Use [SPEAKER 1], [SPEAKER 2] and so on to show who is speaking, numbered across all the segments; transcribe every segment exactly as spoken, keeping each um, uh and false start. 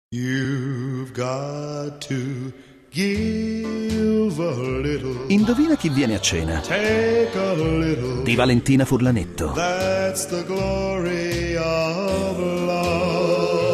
[SPEAKER 1] You've got to give a little.
[SPEAKER 2] Indovina chi viene a cena?
[SPEAKER 1] Take a little.
[SPEAKER 2] Di Valentina Furlanetto.
[SPEAKER 1] That's the glory of love.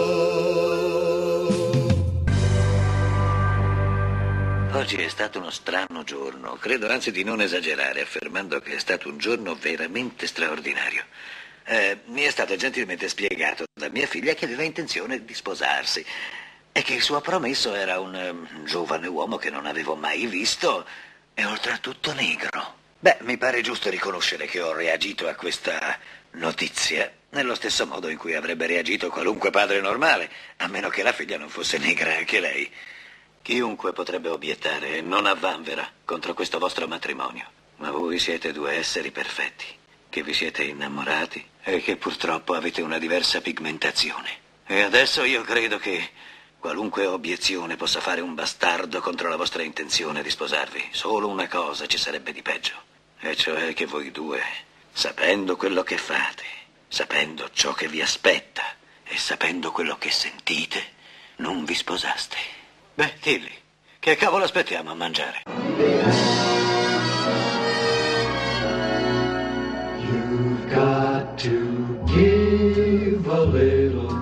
[SPEAKER 3] Oggi è stato uno strano giorno. Credo anzi di non esagerare affermando che è stato un giorno veramente straordinario. Eh, mi è stato gentilmente spiegato da mia figlia che aveva intenzione di sposarsi e che il suo promesso era un um, giovane uomo che non avevo mai visto e oltretutto negro. Beh, mi pare giusto riconoscere che ho reagito a questa notizia nello stesso modo in cui avrebbe reagito qualunque padre normale, a meno che la figlia non fosse negra anche lei. Chiunque potrebbe obiettare, non avvanvera contro questo vostro matrimonio, ma voi siete due esseri perfetti, che vi siete innamorati e che purtroppo avete una diversa pigmentazione. E adesso io credo che qualunque obiezione possa fare un bastardo contro la vostra intenzione di sposarvi. Solo una cosa ci sarebbe di peggio, e cioè che voi due, sapendo quello che fate, sapendo ciò che vi aspetta e sapendo quello che sentite, non vi sposaste. Beh, Tilly, che cavolo aspettiamo a mangiare?
[SPEAKER 4] You've got to give a little,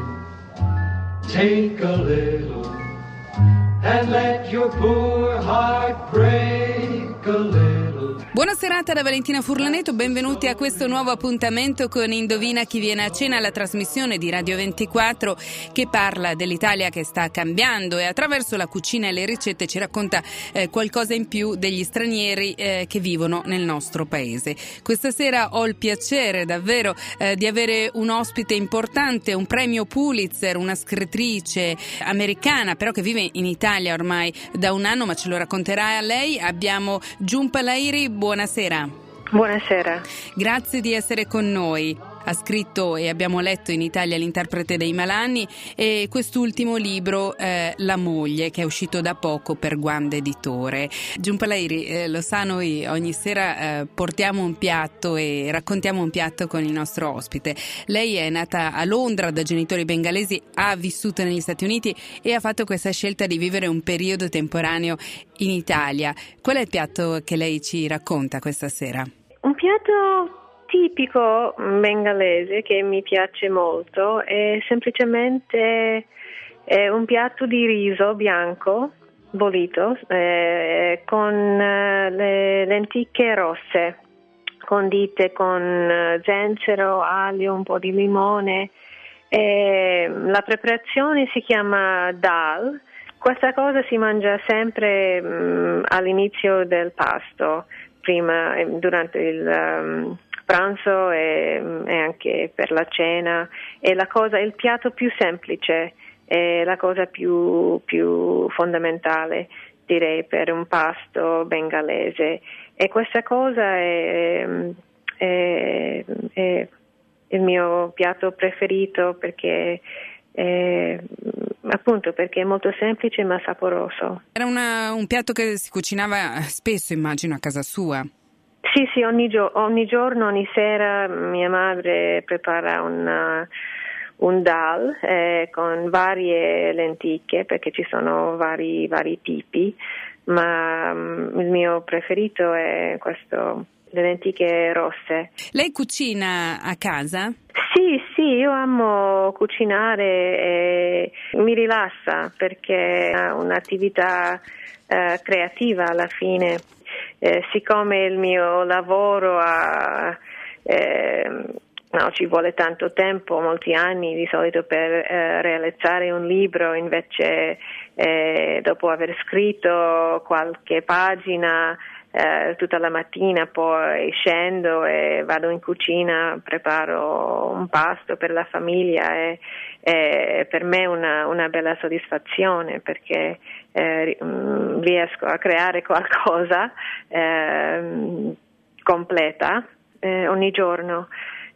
[SPEAKER 4] take a little, and let your poor heart break a little.
[SPEAKER 5] Buona serata da Valentina Furlanetto, benvenuti a questo nuovo appuntamento con Indovina chi viene a cena, la trasmissione di Radio ventiquattro che parla dell'Italia che sta cambiando e attraverso la cucina e le ricette ci racconta eh, qualcosa in più degli stranieri eh, che vivono nel nostro paese. Questa sera ho il piacere davvero eh, di avere un ospite importante, un premio Pulitzer, una scrittrice americana però che vive in Italia ormai da un anno, ma ce lo racconterà lei. Abbiamo Jhumpa Lahiri. Buonasera.
[SPEAKER 6] Buonasera.
[SPEAKER 5] Grazie di essere con noi. Ha scritto e abbiamo letto in Italia L'interprete dei malanni e quest'ultimo libro eh, La moglie, che è uscito da poco per Guanda Editore. Jhumpa Lahiri, eh, lo sa, noi ogni sera eh, portiamo un piatto e raccontiamo un piatto con il nostro ospite. Lei è nata a Londra da genitori bengalesi, ha vissuto negli Stati Uniti e ha fatto questa scelta di vivere un periodo temporaneo in Italia. Qual è il piatto che lei ci racconta questa sera?
[SPEAKER 6] Un piatto tipico bengalese che mi piace molto è semplicemente è un piatto di riso bianco bollito eh, con eh, le lenticchie rosse condite con eh, zenzero, aglio, un po' di limone. Eh, la preparazione si chiama dal. Questa cosa si mangia sempre mh, all'inizio del pasto, prima durante il um, pranzo e, e anche per la cena. È la cosa, il piatto più semplice, è la cosa più, più fondamentale, direi, per un pasto bengalese. E questa cosa è, è, è il mio piatto preferito perché Eh, appunto perché è molto semplice ma saporoso.
[SPEAKER 5] Era una, un piatto che si cucinava spesso, immagino, a casa sua.
[SPEAKER 6] Sì, sì, ogni, gio- ogni giorno, ogni sera mia madre prepara una, un dal eh, con varie lenticchie, perché ci sono vari, vari tipi, ma um, il mio preferito è questo, le lenticchie rosse.
[SPEAKER 5] Lei cucina a casa?
[SPEAKER 6] Sì, sì, io amo cucinare e mi rilassa perché è un'attività eh, creativa alla fine. Eh, siccome il mio lavoro ha, eh, no, ci vuole tanto tempo, molti anni di solito per eh, realizzare un libro, invece eh, dopo aver scritto qualche pagina Eh, tutta la mattina poi scendo e vado in cucina, preparo un pasto per la famiglia e, e per me è una, una bella soddisfazione perché eh, riesco a creare qualcosa eh, completa eh, ogni giorno.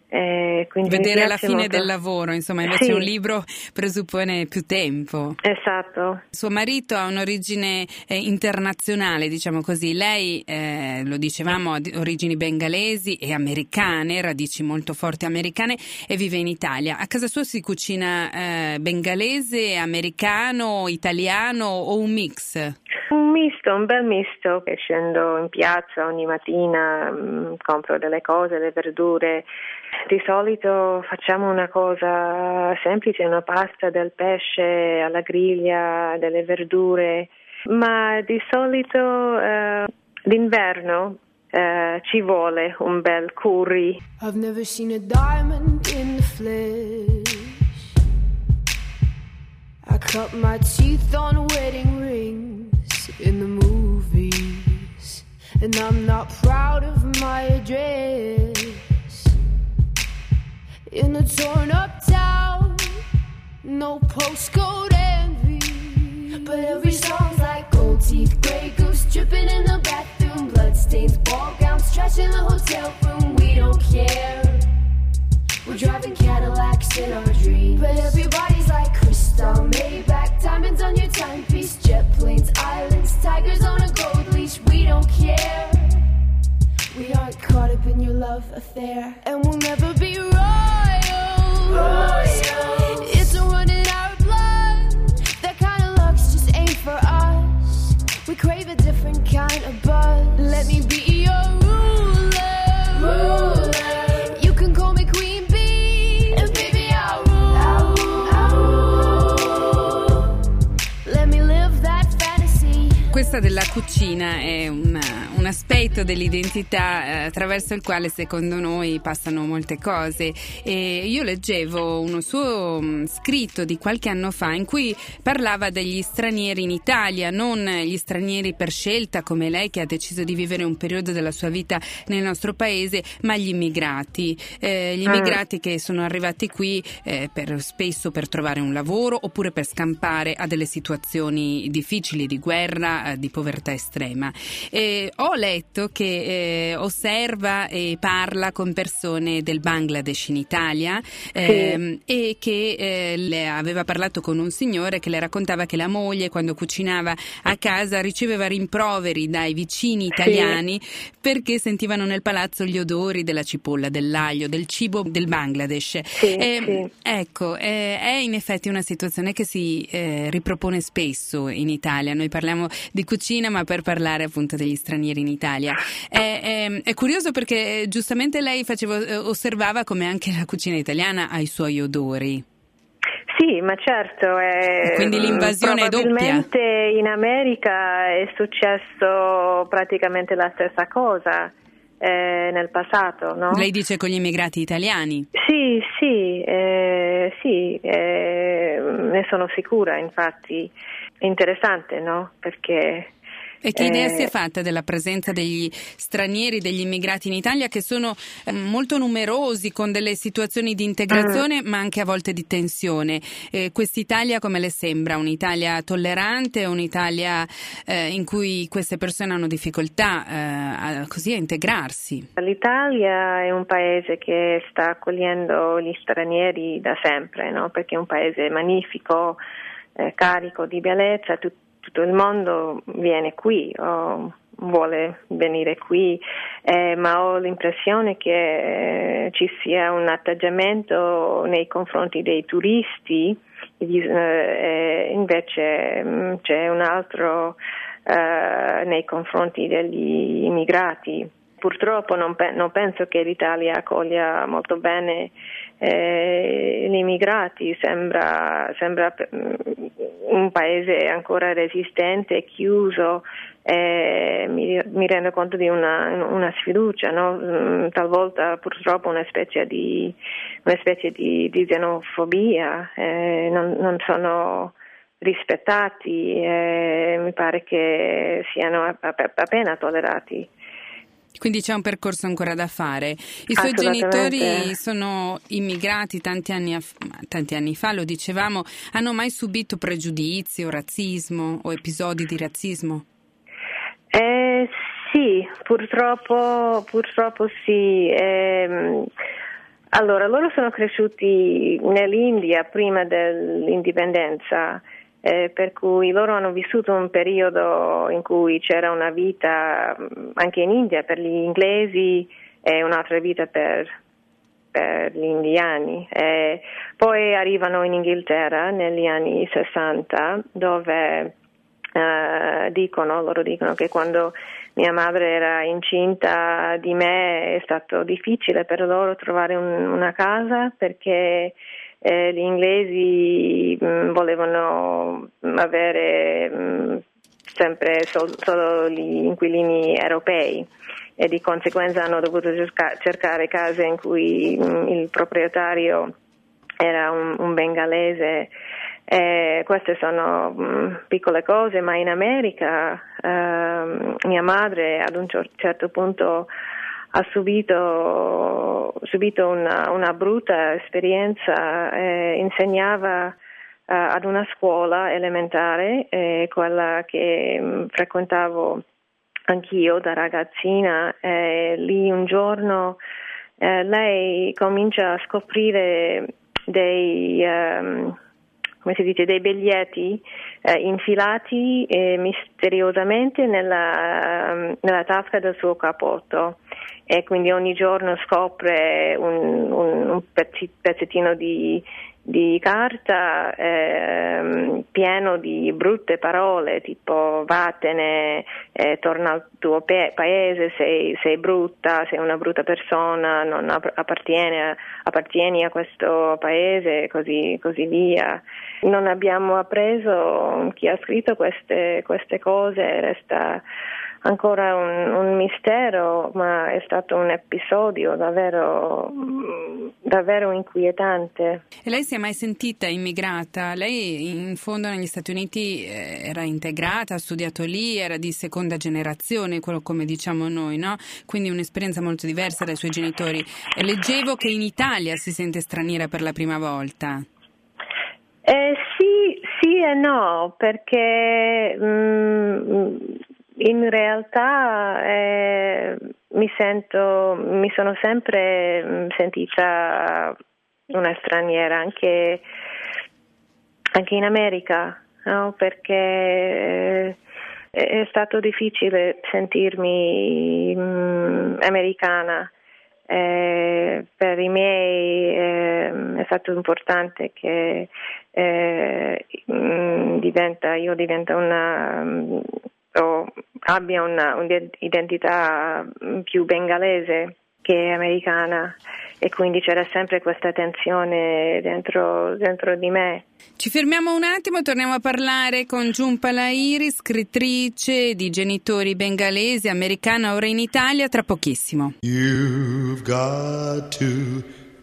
[SPEAKER 6] Eh, quindi
[SPEAKER 5] vedere la fine
[SPEAKER 6] molto.
[SPEAKER 5] del lavoro, insomma, invece
[SPEAKER 6] sì.
[SPEAKER 5] un libro presuppone più tempo.
[SPEAKER 6] Esatto.
[SPEAKER 5] Suo marito ha un'origine eh, internazionale, diciamo così. Lei, eh, lo dicevamo, ha origini bengalesi e americane, radici molto forti americane, e vive in Italia. A casa sua si cucina eh, bengalese, americano, italiano o un mix?
[SPEAKER 6] Un misto, un bel misto, che scendo in piazza ogni mattina, mh, compro delle cose, le verdure. Di solito facciamo una cosa semplice, una pasta del pesce alla griglia, delle verdure, ma di solito eh, d'inverno eh, ci vuole un bel curry.
[SPEAKER 7] I've never seen a diamond in the flesh. I cut my teeth on wedding rings in the movies, and I'm not proud of my address. In a torn up town, no postcode envy, but every song's like gold teeth, grey goose dripping in the bathroom, bloodstains, ball gowns, trash in the hotel room. We don't care. We're driving Cadillacs in our dreams, but everybody's like crystal, Maybach, diamonds on your timepiece, jet planes, islands, tigers on a gold leash. We don't care. We aren't caught up in your love affair, and we'll never be royals. Royals. It's a run in our blood. That kind of luck's just ain't for us. We crave a different kind of buzz. Let me be your ruler. Ruler. You can call me Queen Bee, and baby I'll rule. I'll rule. Let me live that fantasy.
[SPEAKER 5] Questa della cucina è una, un aspetto dell'identità eh, attraverso il quale secondo noi passano molte cose, e io leggevo uno suo mh, scritto di qualche anno fa in cui parlava degli stranieri in Italia, non gli stranieri per scelta come lei che ha deciso di vivere un periodo della sua vita nel nostro paese, ma gli immigrati, eh, gli immigrati che sono arrivati qui eh, per, spesso per trovare un lavoro oppure per scampare a delle situazioni difficili di guerra, di povertà estrema. Eh, ho letto che eh, osserva e parla con persone del Bangladesh in Italia, eh, sì. e che eh, le aveva parlato con un signore che le raccontava che la moglie, quando cucinava a casa, riceveva rimproveri dai vicini italiani, sì. perché sentivano nel palazzo gli odori della cipolla, dell'aglio, del cibo del Bangladesh.
[SPEAKER 6] Sì,
[SPEAKER 5] eh,
[SPEAKER 6] sì.
[SPEAKER 5] Ecco, eh, è in effetti una situazione che si eh, ripropone spesso in Italia. Noi parliamo di cucina, ma per parlare appunto degli stranieri in Italia. È, è, è curioso perché giustamente lei faceva, osservava come anche la cucina italiana ha i suoi odori.
[SPEAKER 6] Sì, ma certo, è,
[SPEAKER 5] quindi l'invasione è doppia.
[SPEAKER 6] Probabilmente in America è successo praticamente la stessa cosa eh, nel passato, no?
[SPEAKER 5] Lei dice con gli immigrati italiani?
[SPEAKER 6] Sì, sì, eh, sì, eh, ne sono sicura, infatti. È interessante, no? Perché...
[SPEAKER 5] E che idea
[SPEAKER 6] eh,
[SPEAKER 5] si è fatta della presenza degli stranieri, degli immigrati in Italia, che sono eh, molto numerosi, con delle situazioni di integrazione, mm. ma anche a volte di tensione? Eh, quest'Italia come le sembra? Un'Italia tollerante, un'Italia eh, in cui queste persone hanno difficoltà eh, a, così a integrarsi?
[SPEAKER 6] L'Italia è un paese che sta accogliendo gli stranieri da sempre, no? Perché è un paese magnifico, eh, carico di bellezza, tut- tutto il mondo viene qui o vuole venire qui, eh, ma ho l'impressione che eh, ci sia un atteggiamento nei confronti dei turisti, eh, invece mh, c'è un altro eh, nei confronti degli immigrati. Purtroppo non, pe- non penso che l'Italia accoglia molto bene eh, gli immigrati, sembra, sembra un paese ancora resistente, chiuso, eh, mi, mi rendo conto di una, una sfiducia, no? Talvolta purtroppo una specie di, una specie di, di xenofobia, eh, non, non sono rispettati, eh, mi pare che siano appena tollerati.
[SPEAKER 5] Quindi c'è un percorso ancora da fare. I suoi genitori sono immigrati tanti anni, a, tanti anni fa, lo dicevamo. Hanno mai subito pregiudizi o razzismo o episodi di razzismo?
[SPEAKER 6] Eh, sì, purtroppo, purtroppo sì. Eh, Allora, loro sono cresciuti nell'India prima dell'indipendenza, eh, per cui loro hanno vissuto un periodo in cui c'era una vita anche in India per gli inglesi e un'altra vita per, per gli indiani. E poi arrivano in Inghilterra negli anni sessanta, dove eh, dicono, loro dicono che quando mia madre era incinta di me è stato difficile per loro trovare un, una casa, perché eh, gli inglesi mh, volevano avere mh, sempre sol- solo gli inquilini europei, e di conseguenza hanno dovuto cerca- cercare case in cui mh, il proprietario era un, un bengalese. Eh, queste sono mh, piccole cose, ma in America eh, mia madre ad un certo punto ha subito, subito una, una brutta esperienza. Eh, insegnava eh, ad una scuola elementare, eh, quella che mh, frequentavo anch'io da ragazzina. Eh, lì un giorno eh, lei comincia a scoprire dei... Um, come si dice, dei biglietti eh, infilati eh, misteriosamente nella, um, nella tasca del suo cappotto, e quindi ogni giorno scopre un, un, un pezzi, pezzettino di, di carta eh, pieno di brutte parole, tipo vattene, eh, torna al tuo pe- paese, sei, sei brutta, sei una brutta persona, non appartiene, appartieni a questo paese, così, così via. Non abbiamo appreso chi ha scritto queste, queste cose, resta ancora un, un mistero, ma è stato un episodio davvero, davvero inquietante.
[SPEAKER 5] E lei si è mai sentita immigrata? Lei in fondo negli Stati Uniti era integrata, ha studiato lì, era di seconda generazione, quello come diciamo noi, no? Quindi un'esperienza molto diversa dai suoi genitori. E leggevo che in Italia si sente straniera per la prima volta.
[SPEAKER 6] Eh, sì, sì e no, perché mm, in realtà eh, mi sento, mi sono sempre sentita una straniera, anche, anche in America, no? Perché eh, è stato difficile sentirmi mm, americana. Eh, per i miei eh, è stato importante che eh, mh, diventa, io diventa una mh, o abbia una, un'identità più bengalese che americana, e quindi c'era sempre questa tensione dentro, dentro di me.
[SPEAKER 5] Ci fermiamo un attimo e torniamo a parlare con Jhumpa Lahiri, scrittrice di genitori bengalesi, americana, ora in Italia, tra pochissimo.
[SPEAKER 1] You've got to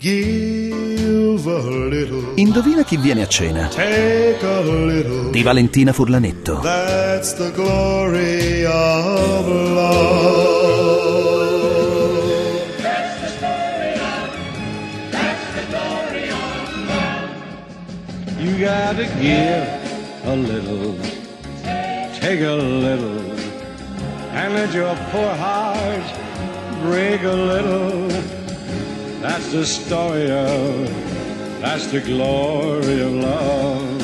[SPEAKER 1] give a little.
[SPEAKER 2] Indovina chi viene a cena?
[SPEAKER 1] Take a little.
[SPEAKER 2] Di Valentina Furlanetto.
[SPEAKER 1] That's the glory of love.
[SPEAKER 4] You gotta give a little, take a little, and let your poor heart break a little. That's the story of, that's the glory of love.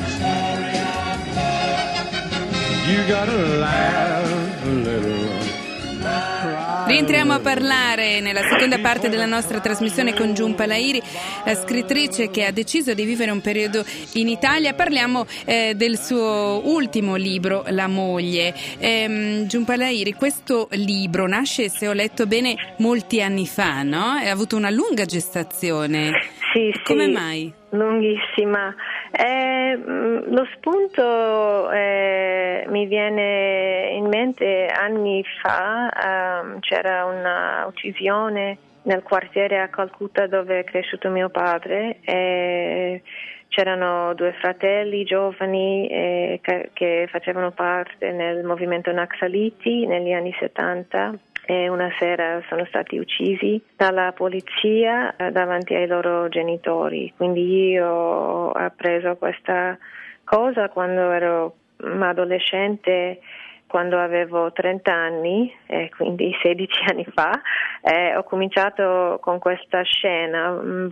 [SPEAKER 4] You gotta laugh a little.
[SPEAKER 5] Rientriamo a parlare nella seconda parte della nostra trasmissione con Jhumpa Lahiri, la scrittrice che ha deciso di vivere un periodo in Italia. Parliamo eh, del suo ultimo libro, La moglie. Ehm, Jhumpa Lahiri, questo libro nasce, se ho letto bene, molti anni fa, no? Ha avuto una lunga gestazione.
[SPEAKER 6] Sì,
[SPEAKER 5] Come
[SPEAKER 6] sì,
[SPEAKER 5] mai?
[SPEAKER 6] Lunghissima. Eh, lo spunto eh, mi viene in mente anni fa, eh, c'era una uccisione nel quartiere a Calcutta dove è cresciuto mio padre, e c'erano due fratelli giovani eh, che, che facevano parte nel movimento Naxaliti negli anni settanta. E una sera sono stati uccisi dalla polizia davanti ai loro genitori. Quindi io ho appreso questa cosa quando ero adolescente, quando avevo trenta anni, eh, quindi sedici anni fa, eh, ho cominciato con questa scena.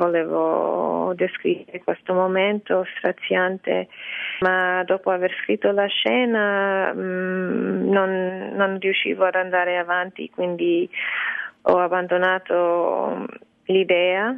[SPEAKER 6] Volevo descrivere questo momento straziante, ma dopo aver scritto la scena mh, non, non riuscivo ad andare avanti, quindi ho abbandonato l'idea.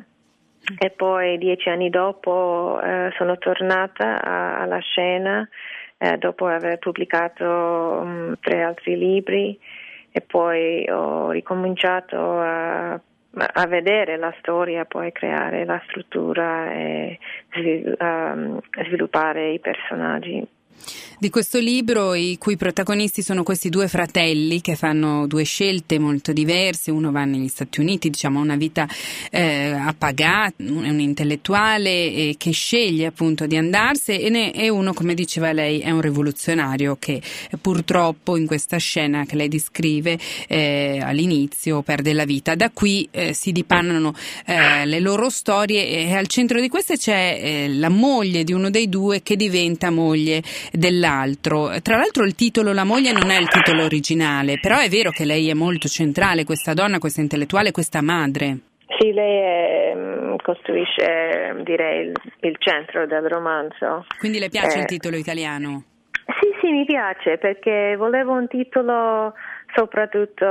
[SPEAKER 6] E poi dieci anni dopo eh, sono tornata a, alla scena eh, dopo aver pubblicato um, tre altri libri, e poi ho ricominciato a, a vedere la storia, poi creare la struttura e svil- um, sviluppare i personaggi.
[SPEAKER 5] Di questo libro, i cui protagonisti sono questi due fratelli che fanno due scelte molto diverse. Uno va negli Stati Uniti, diciamo, una vita eh, appagata, è un intellettuale eh, che sceglie appunto di andarsene, e, ne, e uno, come diceva lei, è un rivoluzionario che eh, purtroppo in questa scena che lei descrive eh, all'inizio perde la vita. Da qui eh, si dipanano eh, le loro storie, e al centro di queste c'è eh, la moglie di uno dei due che diventa moglie dell'altro. Tra l'altro il titolo La moglie non è il titolo originale, però è vero che lei è molto centrale, questa donna, questa intellettuale, questa madre.
[SPEAKER 6] Sì, lei è, costruisce, direi, il, il centro del romanzo.
[SPEAKER 5] Quindi le piace
[SPEAKER 6] eh,
[SPEAKER 5] il titolo italiano?
[SPEAKER 6] Sì, sì, mi piace, perché volevo un titolo, soprattutto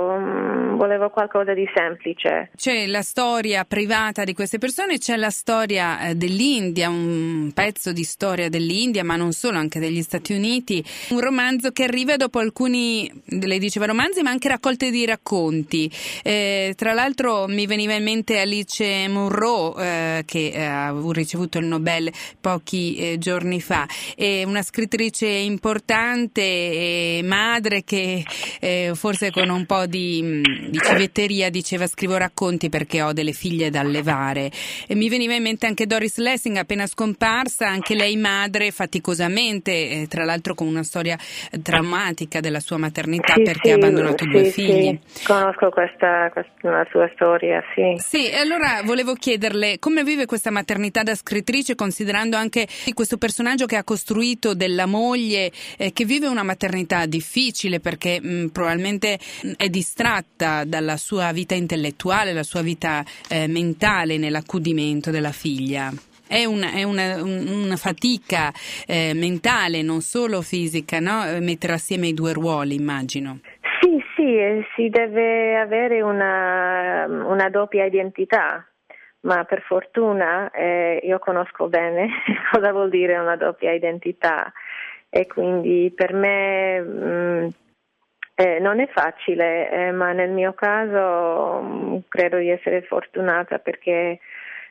[SPEAKER 6] um, volevo qualcosa di semplice.
[SPEAKER 5] C'è la storia privata di queste persone, c'è la storia eh, dell'India, un pezzo di storia dell'India, ma non solo, anche degli Stati Uniti. Un romanzo che arriva dopo alcuni, lei diceva romanzi, ma anche raccolte di racconti. Eh, tra l'altro mi veniva in mente Alice Munro, eh, che eh, ha ricevuto il Nobel pochi eh, giorni fa. È una scrittrice importante e madre che eh, forse con un po' di, di civetteria diceva: scrivo racconti perché ho delle figlie da allevare. E mi veniva in mente anche Doris Lessing, appena scomparsa, anche lei madre faticosamente, eh, tra l'altro con una storia drammatica della sua maternità,
[SPEAKER 6] sì,
[SPEAKER 5] perché
[SPEAKER 6] sì,
[SPEAKER 5] ha abbandonato
[SPEAKER 6] sì,
[SPEAKER 5] due
[SPEAKER 6] sì,
[SPEAKER 5] figli.
[SPEAKER 6] Conosco questa, questa la sua storia, sì.
[SPEAKER 5] Sì, allora volevo chiederle come vive questa maternità da scrittrice, considerando anche questo personaggio che ha costruito della moglie eh, che vive una maternità difficile, perché mh, probabilmente mh, è distratta dalla sua vita intellettuale, la sua vita eh, mentale nell'accudimento della figlia. È una, è una, una fatica eh, mentale, non solo fisica, no? Mettere assieme i due ruoli, immagino.
[SPEAKER 6] Sì, sì, si deve avere una, una doppia identità, ma per fortuna eh, io conosco bene cosa vuol dire una doppia identità, e quindi per me mh, eh, non è facile, eh, ma nel mio caso mh, credo di essere fortunata, perché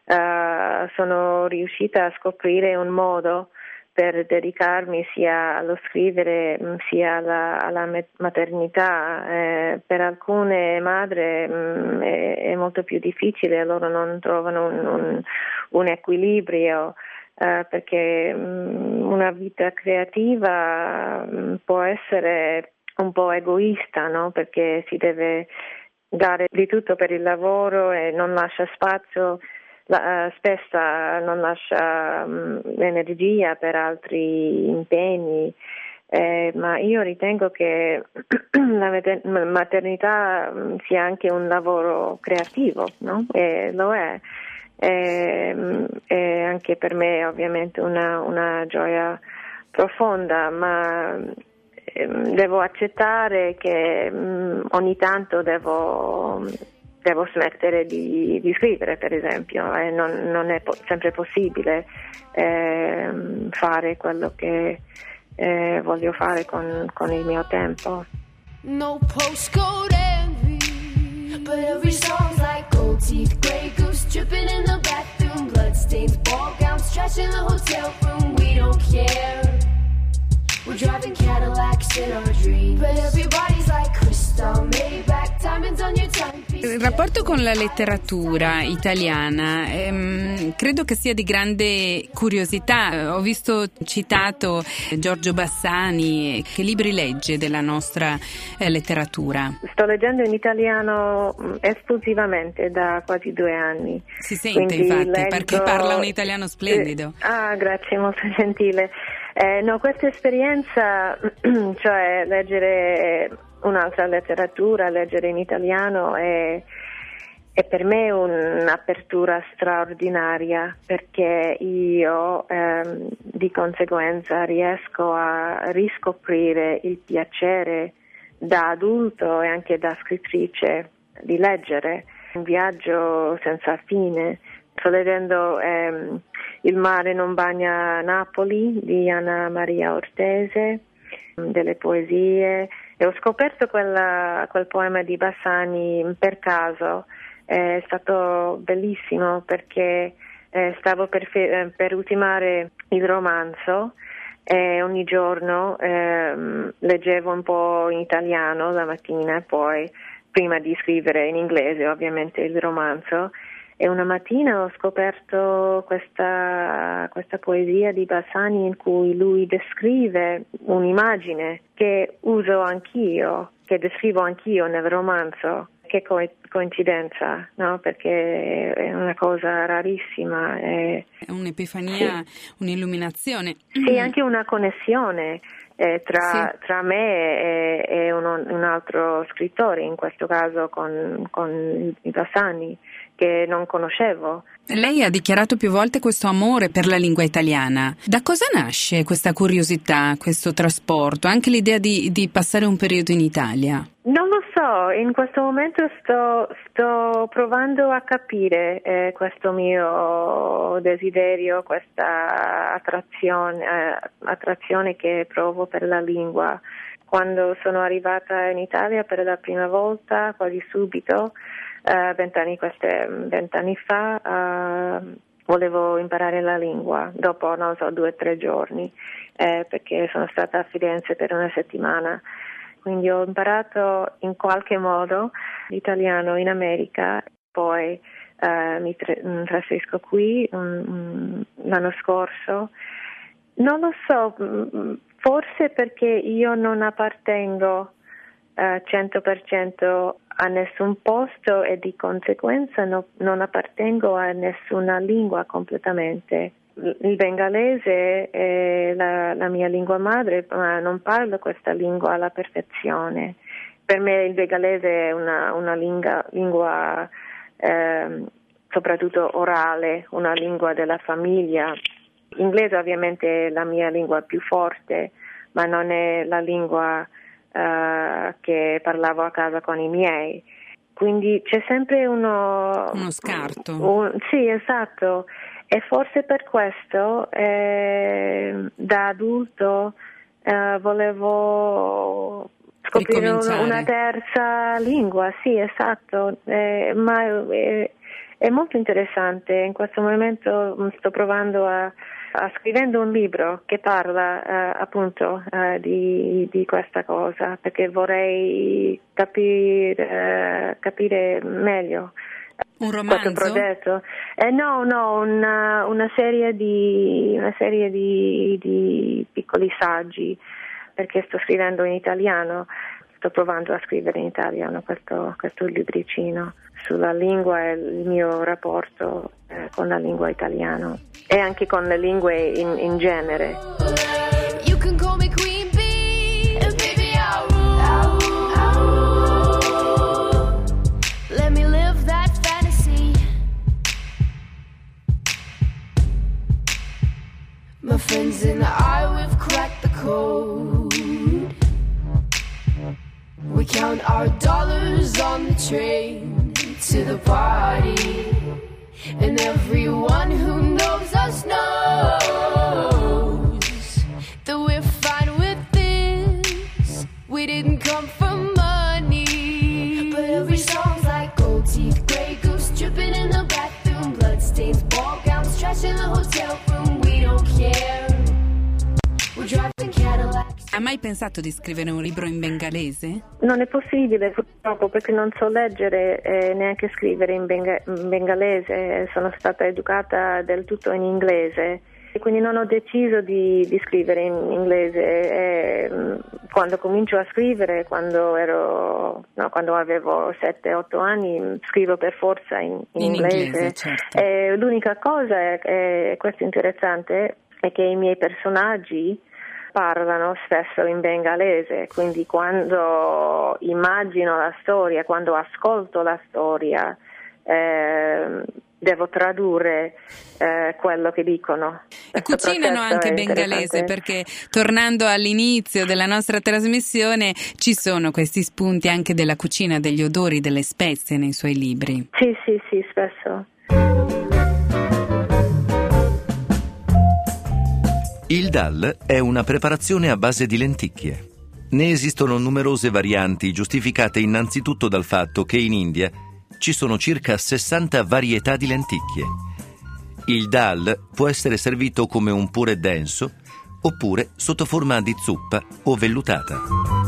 [SPEAKER 6] uh, sono riuscita a scoprire un modo per dedicarmi sia allo scrivere sia alla, alla maternità. Eh, per alcune madri mh, è, è molto più difficile, loro non trovano un, un, un equilibrio, eh, perché mh, una vita creativa mh, può essere un po' egoista, no? Perché si deve dare di tutto per il lavoro e non lascia spazio. La, uh, spesso non lascia um, l'energia per altri impegni, eh, ma io ritengo che la mater- maternità um, sia anche un lavoro creativo, no? E lo è. E, um, e anche per me ovviamente una, una gioia profonda, ma um, devo accettare che um, ogni tanto devo... devo smettere di, di scrivere, per esempio, e non, non è po- sempre possibile eh, fare quello che eh, voglio fare con, con il mio tempo.
[SPEAKER 7] No postcode envy, but every song's like gold teeth, grey goose dripping in the bathroom, bloodstains, ball gowns, trash in the hotel room. We don't care. We're driving Cadillacs in our dreams, but everybody's like crystal, Maybach, diamonds on your timepiece.
[SPEAKER 5] Il rapporto con la letteratura italiana ehm, credo che sia di grande curiosità. Ho visto citato Giorgio Bassani. Che libri legge della nostra eh, letteratura?
[SPEAKER 6] Sto leggendo in italiano esclusivamente da quasi due anni.
[SPEAKER 5] Si sente,
[SPEAKER 6] Quindi
[SPEAKER 5] infatti,
[SPEAKER 6] leggo...
[SPEAKER 5] perché parla un italiano splendido.
[SPEAKER 6] Ah, grazie, molto gentile. Eh, no, questa esperienza, cioè leggere un'altra letteratura, leggere in italiano è, è per me un'apertura straordinaria, perché io ehm, di conseguenza riesco a riscoprire il piacere da adulto e anche da scrittrice di leggere. Un viaggio senza fine. Sto leggendo ehm, Il mare non bagna Napoli di Anna Maria Ortese, delle poesie, e ho scoperto quella, quel poema di Bassani per caso. È stato bellissimo perché eh, stavo per, fe- per ultimare il romanzo e ogni giorno ehm, leggevo un po' in italiano la mattina e poi prima di scrivere in inglese ovviamente il romanzo. E una mattina ho scoperto questa, questa poesia di Bassani in cui lui descrive un'immagine che uso anch'io, che descrivo anch'io nel romanzo. Che co- coincidenza, no? Perché è una cosa rarissima. È,
[SPEAKER 5] è un'epifania, sì. Un'illuminazione.
[SPEAKER 6] Sì, anche una connessione eh, tra, sì. tra me e, e uno, un altro scrittore, in questo caso con, con i Bassani, che non conoscevo.
[SPEAKER 5] Lei ha dichiarato più volte questo amore per la lingua italiana. Da cosa nasce questa curiosità, questo trasporto, anche l'idea di, di passare un periodo in Italia?
[SPEAKER 6] Non lo so, in questo momento sto, sto provando a capire eh, questo mio desiderio, questa attrazione, eh, attrazione che provo per la lingua. Quando sono arrivata in Italia per la prima volta, quasi subito, vent'anni uh, vent'anni fa, uh, volevo imparare la lingua dopo, non so, due o tre giorni, eh, perché sono stata a Firenze per una settimana. Quindi ho imparato in qualche modo l'italiano in America, poi uh, mi tra- trasferisco qui um, l'anno scorso. Non lo so, forse perché io non appartengo uh, cento per cento a nessun posto e di conseguenza no, non appartengo a nessuna lingua completamente. Il bengalese è la, la mia lingua madre, ma non parlo questa lingua alla perfezione. Per me il bengalese è una, una lingua, lingua eh, soprattutto orale, una lingua della famiglia. L'inglese ovviamente è la mia lingua più forte, ma non è la lingua Uh, che parlavo a casa con i miei, quindi c'è sempre uno
[SPEAKER 5] uno scarto.
[SPEAKER 6] Un, sì, esatto, e forse per questo eh, da adulto eh, volevo scoprire un, una terza lingua, sì, esatto, eh, ma è, è molto interessante. In questo momento sto provando a Uh, scrivendo un libro che parla uh, appunto uh, di, di questa cosa, perché vorrei capire, uh, capire meglio
[SPEAKER 5] un romanzo?
[SPEAKER 6] questo progetto. Eh, no, no, una, una serie di una serie di, di piccoli saggi, perché sto scrivendo in italiano. Sto provando a scrivere in italiano questo, questo libricino sulla lingua e il mio rapporto eh, con la lingua italiana e anche con le lingue in, in genere.
[SPEAKER 7] You can call me Queen Bee, and baby I'll rule, I'll rule. Let me live that fantasy. My friends and I, we've cracked the code. We count our dollars on the train to the party, and everyone who knows us knows that we're fine with this. We didn't come for money, but every song's like gold teeth, Grey Goose dripping in the bathroom, bloodstains, ball gowns, trash in the hotel room. We don't care. We're driving Cadillacs.
[SPEAKER 5] Ha mai pensato di scrivere un libro in bengalese?
[SPEAKER 6] Non è possibile purtroppo, perché non so leggere e neanche scrivere in, benga- in bengalese, sono stata educata del tutto in inglese e quindi non ho deciso di, di scrivere in inglese. E, quando comincio a scrivere, quando ero no, quando avevo sette otto anni, scrivo per forza in, in,
[SPEAKER 5] in
[SPEAKER 6] inglese,
[SPEAKER 5] inglese certo.
[SPEAKER 6] E l'unica cosa è, è questo interessante è che i miei personaggi parlano spesso in bengalese, quindi quando immagino la storia, quando ascolto la storia, eh, devo tradurre eh, quello che dicono.
[SPEAKER 5] E cucinano anche bengalese, perché tornando all'inizio della nostra trasmissione ci sono questi spunti anche della cucina, degli odori, delle spezie nei suoi libri.
[SPEAKER 6] Sì, sì, sì, spesso.
[SPEAKER 2] Il dal è una preparazione a base di lenticchie. Ne esistono numerose varianti, giustificate innanzitutto dal fatto che in India ci sono circa sessanta varietà di lenticchie. Il dal può essere servito come un purè denso oppure sotto forma di zuppa o vellutata.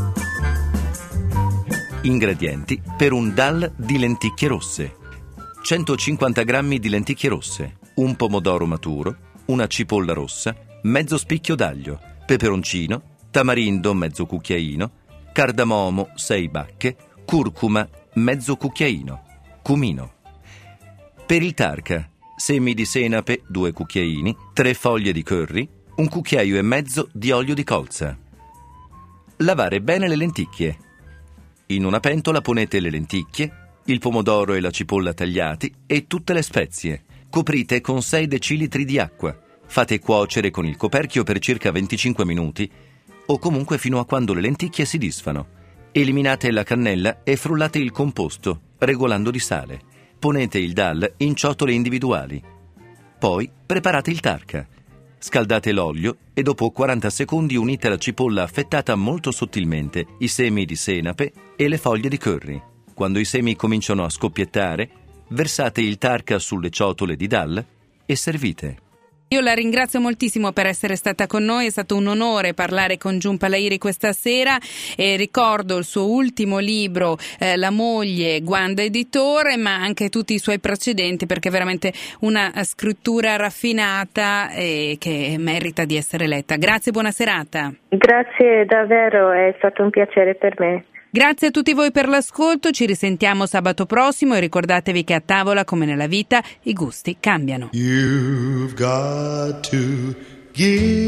[SPEAKER 2] Ingredienti per un dal di lenticchie rosse: centocinquanta grammi di lenticchie rosse, un pomodoro maturo, una cipolla rossa, mezzo spicchio d'aglio, peperoncino, tamarindo mezzo cucchiaino, cardamomo sei bacche, curcuma mezzo cucchiaino, cumino. Per il tarka, semi di senape due cucchiaini, tre foglie di curry, un cucchiaio e mezzo di olio di colza. Lavare bene le lenticchie. In una pentola ponete le lenticchie, il pomodoro e la cipolla tagliati e tutte le spezie. Coprite con sei decilitri di acqua. Fate cuocere con il coperchio per circa venticinque minuti o comunque fino a quando le lenticchie si disfano. Eliminate la cannella e frullate il composto, regolando di sale. Ponete il dal in ciotole individuali. Poi preparate il tarka. Scaldate l'olio e dopo quaranta secondi unite la cipolla affettata molto sottilmente, i semi di senape e le foglie di curry. Quando i semi cominciano a scoppiettare, versate il tarka sulle ciotole di dal e servite.
[SPEAKER 5] Io la ringrazio moltissimo per essere stata con noi, è stato un onore parlare con Jhumpa Lahiri questa sera e ricordo il suo ultimo libro, eh, La moglie, Gwanda Editore, ma anche tutti i suoi precedenti, perché è veramente una scrittura raffinata e che merita di essere letta. Grazie, buona serata.
[SPEAKER 6] Grazie davvero, è stato un piacere per me.
[SPEAKER 5] Grazie a tutti voi per l'ascolto, ci risentiamo sabato prossimo e ricordatevi che a tavola, come nella vita, i gusti cambiano.
[SPEAKER 1] You've got to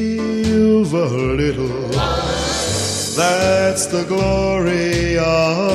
[SPEAKER 1] give a little. That's the glory of